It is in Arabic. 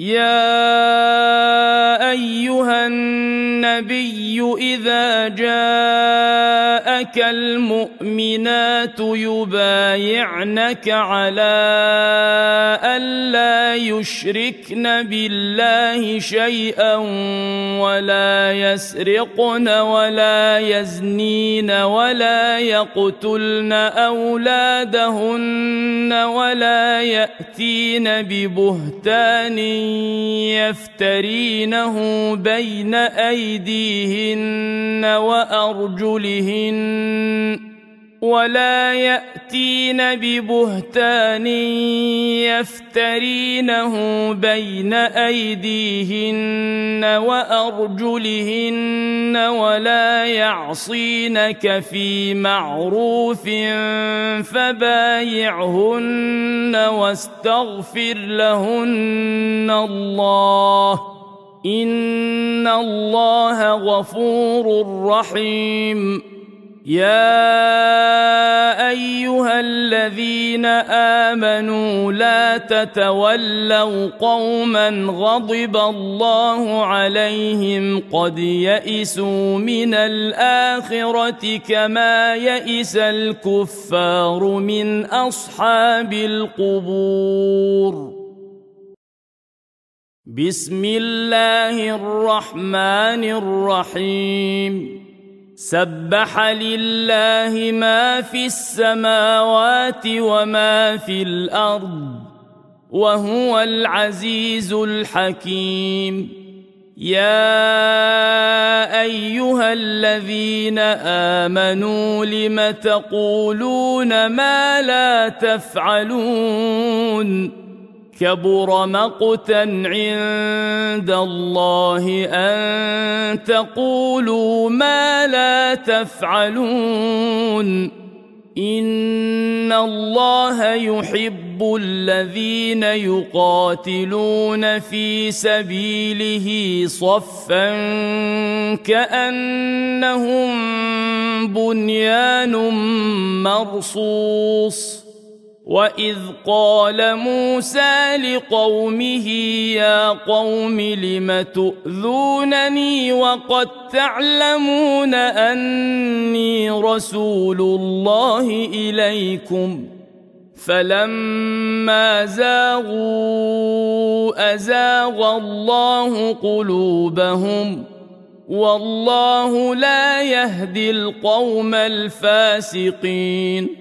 يا أيها النبي إذا جاءك المؤمنات يبايعنك على ألا يشركن بالله شيئا ولا يسرقن ولا يزنين ولا يقتلن أولادهن ولا يأتين ببهتان يفترينه بين أيديهن وأرجلهن ولا يعصينك في معروف فبايعهن واستغفر لهن الله إن الله غفور رحيم. يا أيها الذين آمنوا لا تتولوا قوما غضب الله عليهم قد يئسوا من الآخرة كما يئس الكفار من أصحاب القبور. بسم الله الرحمن الرحيم. سبح لله ما في السماوات وما في الأرض وهو العزيز الحكيم. يا أيها الذين آمنوا لم تقولون ما لا تفعلون كبر مقتا عند الله أن تقولوا ما لا تفعلون إن الله يحب الذين يقاتلون في سبيله صفا كأنهم بنيان مرصوص. وإذ قال موسى لقومه يا قوم لم تؤذونني وقد تعلمون أني رسول الله إليكم فلما زاغوا أزاغ الله قلوبهم والله لا يهدي القوم الفاسقين.